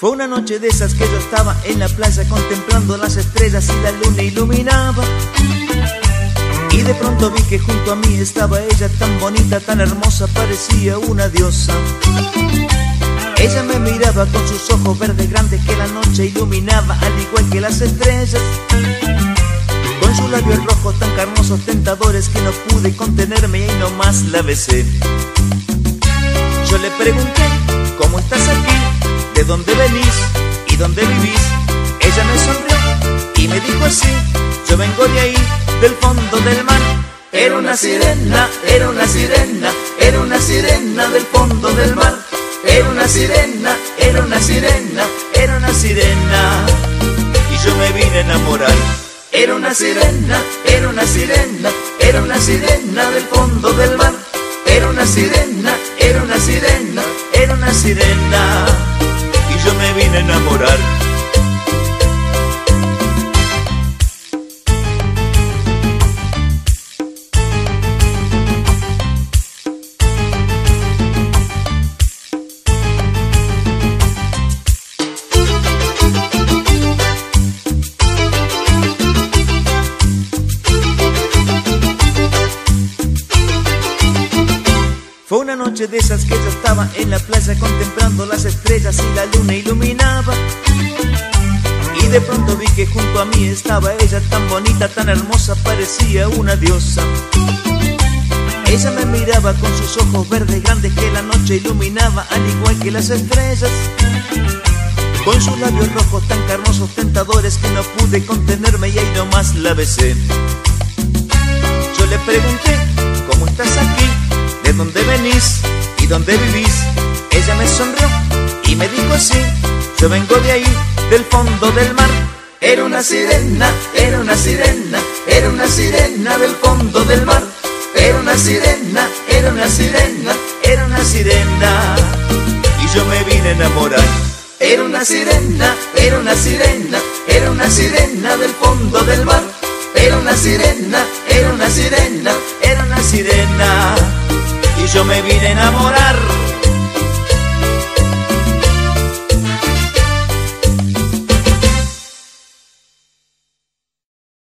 Fue una noche de esas que yo estaba en la playa contemplando las estrellas y la luna iluminaba. Y de pronto vi que junto a mí estaba ella, tan bonita, tan hermosa, parecía una diosa. Ella me miraba con sus ojos verdes grandes que la noche iluminaba, al igual que las estrellas. Con sus labios rojos tan carnosos, tentadores, que no pude contenerme y ahí nomás la besé. Yo le pregunté, ¿cómo estás aquí? ¿De dónde venís? ¿Y dónde vivís? Ella me sonrió y me dijo así: yo vengo de ahí, del fondo del mar. Era una sirena, era una sirena, era una sirena del fondo del mar. Era una sirena, era una sirena, era una sirena, y yo me vine a enamorar. Era una sirena, era una sirena, era una sirena del fondo del mar. Era una sirena, era una sirena, era una sirena, y yo me vine a enamorar. Fue una noche de esas que yo estaba en la playa contemplando las estrellas y la luna iluminaba. Y de pronto vi que junto a mí estaba ella, tan bonita, tan hermosa, parecía una diosa. Ella me miraba con sus ojos verdes grandes que la noche iluminaba, al igual que las estrellas. Con sus labios rojos tan carnosos, tentadores, que no pude contenerme y ahí nomás la besé. Yo le pregunté, ¿cómo estás aquí? ¿De dónde venís? ¿Y dónde vivís? Ella me sonrió y me dijo así: yo vengo de ahí, del fondo del mar. Era una sirena, era una sirena, era una sirena del fondo del mar. Era una sirena, era una sirena, era una sirena, y yo me vine a enamorar. Era una sirena, era una sirena, era una sirena del fondo del mar. Era una sirena, era una sirena, era una sirena, y yo me vine a enamorar.